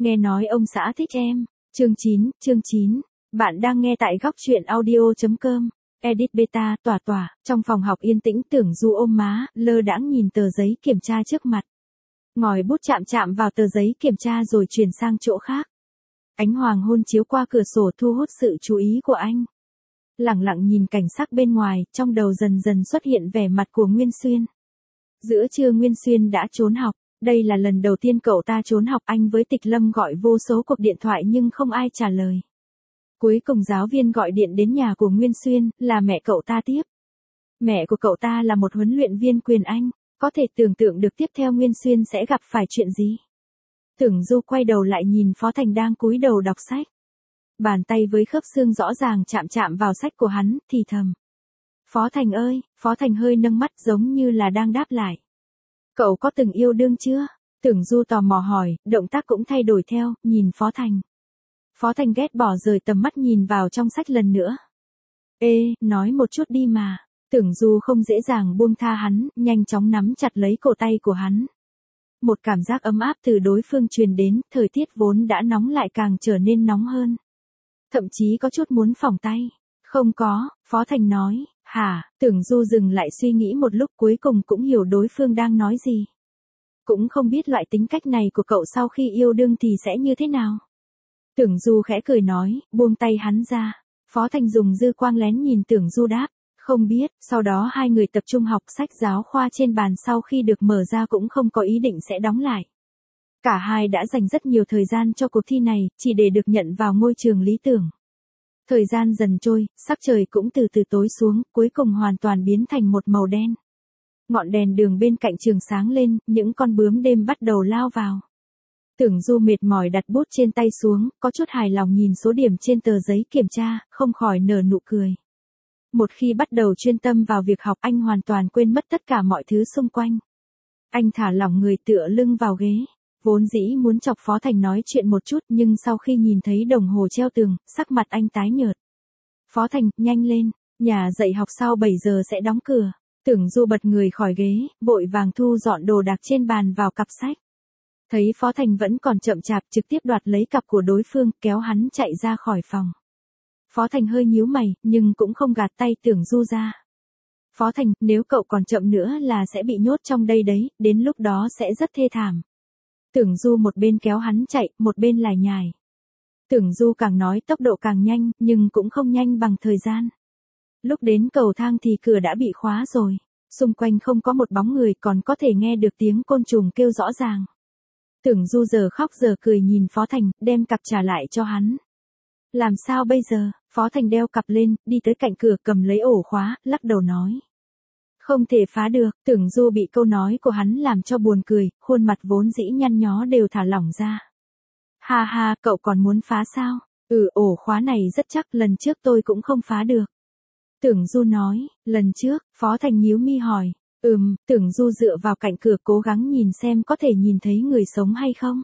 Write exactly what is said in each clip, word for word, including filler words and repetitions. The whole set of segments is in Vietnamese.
Nghe nói ông xã thích em. Chương chín, chương chín. Bạn đang nghe tại góc truyện audio chấm com. Edit beta, tỏa tỏa, trong phòng học yên tĩnh Tưởng Du ôm má, lơ đãng nhìn tờ giấy kiểm tra trước mặt. Ngòi bút chạm chạm vào tờ giấy kiểm tra rồi chuyển sang chỗ khác. Ánh hoàng hôn chiếu qua cửa sổ thu hút sự chú ý của anh. Lặng lặng nhìn cảnh sắc bên ngoài, trong đầu dần dần xuất hiện vẻ mặt của Nguyên Xuyên. Giữa trưa Nguyên Xuyên đã trốn học. Đây là lần đầu tiên cậu ta trốn học. Anh với Tịch Lâm gọi vô số cuộc điện thoại nhưng không ai trả lời. Cuối cùng giáo viên gọi điện đến nhà của Nguyên Xuyên, là mẹ cậu ta tiếp. Mẹ của cậu ta là một huấn luyện viên quyền Anh, có thể tưởng tượng được tiếp theo Nguyên Xuyên sẽ gặp phải chuyện gì. Tưởng Du quay đầu lại nhìn Phó Thành đang cúi đầu đọc sách. Bàn tay với khớp xương rõ ràng chạm chạm vào sách của hắn, thì thầm. Phó Thành ơi, Phó Thành hơi nâng mắt giống như là đang đáp lại. Cậu có từng yêu đương chưa? Tưởng Du tò mò hỏi, động tác cũng thay đổi theo, nhìn Phó Thành. Phó Thành ghét bỏ rời tầm mắt nhìn vào trong sách lần nữa. Ê, nói một chút đi mà. Tưởng Du không dễ dàng buông tha hắn, nhanh chóng nắm chặt lấy cổ tay của hắn. Một cảm giác ấm áp từ đối phương truyền đến, thời tiết vốn đã nóng lại càng trở nên nóng hơn. Thậm chí có chút muốn phỏng tay. Không có, Phó Thành nói. Hả, Tưởng Du dừng lại suy nghĩ một lúc cuối cùng cũng hiểu đối phương đang nói gì. Cũng không biết loại tính cách này của cậu sau khi yêu đương thì sẽ như thế nào. Tưởng Du khẽ cười nói, buông tay hắn ra. Phó Thành dùng dư quang lén nhìn Tưởng Du đáp, không biết. Sau đó hai người tập trung học sách giáo khoa trên bàn sau khi được mở ra cũng không có ý định sẽ đóng lại. Cả hai đã dành rất nhiều thời gian cho cuộc thi này, chỉ để được nhận vào ngôi trường lý tưởng. Thời gian dần trôi, sắc trời cũng từ từ tối xuống, cuối cùng hoàn toàn biến thành một màu đen. Ngọn đèn đường bên cạnh trường sáng lên, những con bướm đêm bắt đầu lao vào. Tưởng Du mệt mỏi đặt bút trên tay xuống, có chút hài lòng nhìn số điểm trên tờ giấy kiểm tra, không khỏi nở nụ cười. Một khi bắt đầu chuyên tâm vào việc học anh hoàn toàn quên mất tất cả mọi thứ xung quanh. Anh thả lỏng người tựa lưng vào ghế. Vốn dĩ muốn chọc Phó Thành nói chuyện một chút nhưng sau khi nhìn thấy đồng hồ treo tường, sắc mặt anh tái nhợt. Phó Thành, nhanh lên, nhà dạy học sau bảy giờ sẽ đóng cửa. Tưởng Du bật người khỏi ghế, vội vàng thu dọn đồ đạc trên bàn vào cặp sách. Thấy Phó Thành vẫn còn chậm chạp trực tiếp đoạt lấy cặp của đối phương, kéo hắn chạy ra khỏi phòng. Phó Thành hơi nhíu mày, nhưng cũng không gạt tay Tưởng Du ra. Phó Thành, nếu cậu còn chậm nữa là sẽ bị nhốt trong đây đấy, đến lúc đó sẽ rất thê thảm. Tưởng Du một bên kéo hắn chạy, một bên lải nhải. Tưởng Du càng nói tốc độ càng nhanh, nhưng cũng không nhanh bằng thời gian. Lúc đến cầu thang thì cửa đã bị khóa rồi. Xung quanh không có một bóng người, còn có thể nghe được tiếng côn trùng kêu rõ ràng. Tưởng Du giờ khóc giờ cười nhìn Phó Thành, đem cặp trả lại cho hắn. Làm sao bây giờ? Phó Thành đeo cặp lên, đi tới cạnh cửa cầm lấy ổ khóa, lắc đầu nói. Không thể phá được. Tưởng Du bị câu nói của hắn làm cho buồn cười, khuôn mặt vốn dĩ nhăn nhó đều thả lỏng ra. Ha ha, cậu còn muốn phá sao? Ừ, ổ khóa này rất chắc, lần trước tôi cũng không phá được. Tưởng Du nói, lần trước, Phó Thành nhíu mi hỏi. Ừm, Tưởng Du dựa vào cạnh cửa cố gắng nhìn xem có thể nhìn thấy người sống hay không.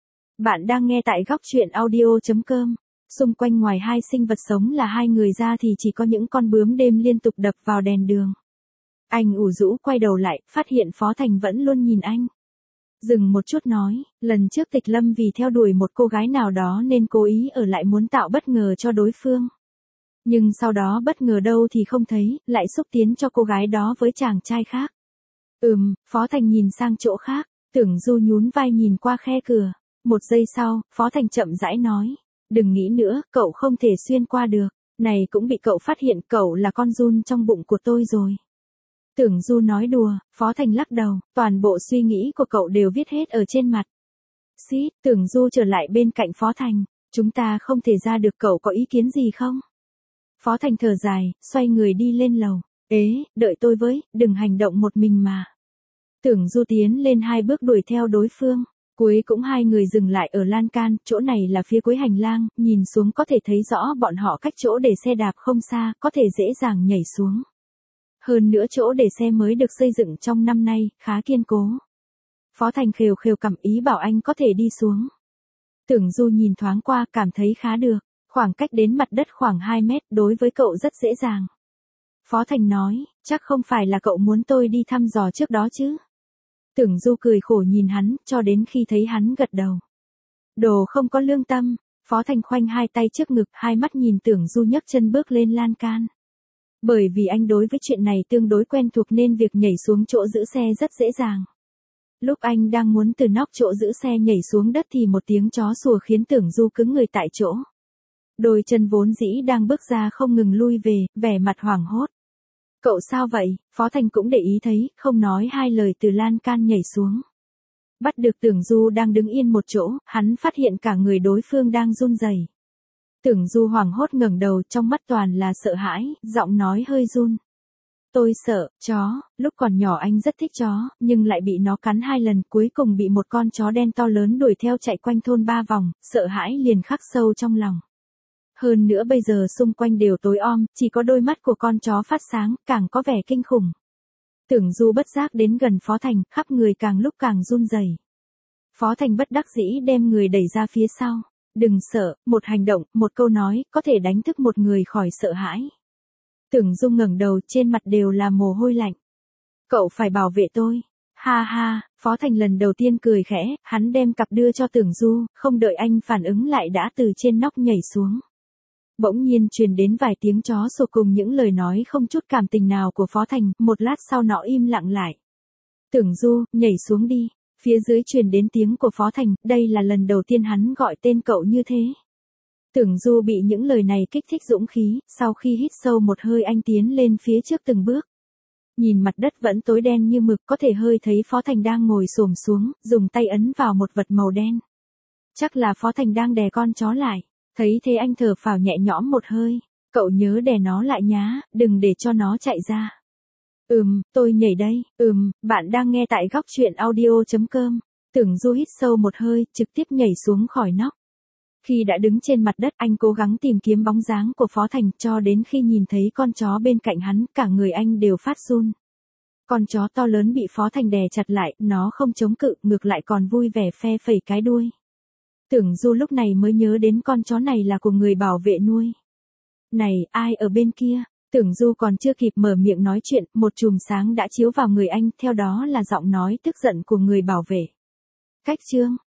Bạn đang nghe tại góc truyện audio chấm com. Xung quanh ngoài hai sinh vật sống là hai người ra thì chỉ có những con bướm đêm liên tục đập vào đèn đường. Anh ủ rũ quay đầu lại, phát hiện Phó Thành vẫn luôn nhìn anh. Dừng một chút nói, lần trước Tịch Lâm vì theo đuổi một cô gái nào đó nên cố ý ở lại muốn tạo bất ngờ cho đối phương. Nhưng sau đó bất ngờ đâu thì không thấy, lại xúc tiến cho cô gái đó với chàng trai khác. Ừm, Phó Thành nhìn sang chỗ khác, Tưởng Du nhún vai nhìn qua khe cửa. Một giây sau, Phó Thành chậm rãi nói, đừng nghĩ nữa, cậu không thể xuyên qua được. Này cũng bị cậu phát hiện, cậu là con giun trong bụng của tôi rồi. Tưởng Du nói đùa, Phó Thành lắc đầu, toàn bộ suy nghĩ của cậu đều viết hết ở trên mặt. Xít, Tưởng Du trở lại bên cạnh Phó Thành, chúng ta không thể ra được, cậu có ý kiến gì không? Phó Thành thở dài, xoay người đi lên lầu. Ế, đợi tôi với, đừng hành động một mình mà. Tưởng Du tiến lên hai bước đuổi theo đối phương. Cuối cũng hai người dừng lại ở lan can, chỗ này là phía cuối hành lang, nhìn xuống có thể thấy rõ bọn họ cách chỗ để xe đạp không xa, có thể dễ dàng nhảy xuống. Hơn nữa chỗ để xe mới được xây dựng trong năm nay, khá kiên cố. Phó Thành khều khều cảm ý bảo anh có thể đi xuống. Tưởng Du nhìn thoáng qua, cảm thấy khá được, khoảng cách đến mặt đất khoảng hai mét, đối với cậu rất dễ dàng. Phó Thành nói, chắc không phải là cậu muốn tôi đi thăm dò trước đó chứ? Tưởng Du cười khổ nhìn hắn, cho đến khi thấy hắn gật đầu. Đồ không có lương tâm. Phó Thành khoanh hai tay trước ngực, hai mắt nhìn Tưởng Du nhấc chân bước lên lan can. Bởi vì anh đối với chuyện này tương đối quen thuộc nên việc nhảy xuống chỗ giữ xe rất dễ dàng. Lúc anh đang muốn từ nóc chỗ giữ xe nhảy xuống đất thì một tiếng chó sủa khiến Tưởng Du cứng người tại chỗ. Đôi chân vốn dĩ đang bước ra không ngừng lui về, vẻ mặt hoảng hốt. Cậu sao vậy? Phó Thành cũng để ý thấy, không nói hai lời từ lan can nhảy xuống. Bắt được Tưởng Du đang đứng yên một chỗ, hắn phát hiện cả người đối phương đang run rẩy. Tưởng Du hoảng hốt ngẩng đầu, trong mắt toàn là sợ hãi, giọng nói hơi run. Tôi sợ, chó, lúc còn nhỏ anh rất thích chó, nhưng lại bị nó cắn hai lần, cuối cùng bị một con chó đen to lớn đuổi theo chạy quanh thôn ba vòng, sợ hãi liền khắc sâu trong lòng. Hơn nữa bây giờ xung quanh đều tối om, chỉ có đôi mắt của con chó phát sáng, càng có vẻ kinh khủng. Tưởng Du bất giác đến gần Phó Thành, khắp người càng lúc càng run rẩy. Phó Thành bất đắc dĩ đem người đẩy ra phía sau. Đừng sợ, một hành động, một câu nói, có thể đánh thức một người khỏi sợ hãi. Tưởng Du ngẩng đầu, trên mặt đều là mồ hôi lạnh. Cậu phải bảo vệ tôi. Ha ha, Phó Thành lần đầu tiên cười khẽ, hắn đem cặp đưa cho Tưởng Du, không đợi anh phản ứng lại đã từ trên nóc nhảy xuống. Bỗng nhiên truyền đến vài tiếng chó sủa cùng những lời nói không chút cảm tình nào của Phó Thành, một lát sau nó im lặng lại. Tưởng Du, nhảy xuống đi. Phía dưới truyền đến tiếng của Phó Thành, đây là lần đầu tiên hắn gọi tên cậu như thế. Tưởng Du bị những lời này kích thích dũng khí, sau khi hít sâu một hơi anh tiến lên phía trước từng bước. Nhìn mặt đất vẫn tối đen như mực, có thể hơi thấy Phó Thành đang ngồi xổm xuống, dùng tay ấn vào một vật màu đen. Chắc là Phó Thành đang đè con chó lại. Thấy thế anh thở phào nhẹ nhõm một hơi. Cậu nhớ đè nó lại nhá, đừng để cho nó chạy ra. Ừm, tôi nhảy đây. Ừm, bạn đang nghe tại góc truyện audio chấm com. Tưởng Du hít sâu một hơi, trực tiếp nhảy xuống khỏi nóc. Khi đã đứng trên mặt đất, anh cố gắng tìm kiếm bóng dáng của Phó Thành, cho đến khi nhìn thấy con chó bên cạnh hắn, cả người anh đều phát run. Con chó to lớn bị Phó Thành đè chặt lại, nó không chống cự, ngược lại còn vui vẻ phe phẩy cái đuôi. Tưởng Du lúc này mới nhớ đến con chó này là của người bảo vệ nuôi. Này, ai ở bên kia? Tưởng Du còn chưa kịp mở miệng nói chuyện, một chùm sáng đã chiếu vào người anh, theo đó là giọng nói tức giận của người bảo vệ. Cách chương.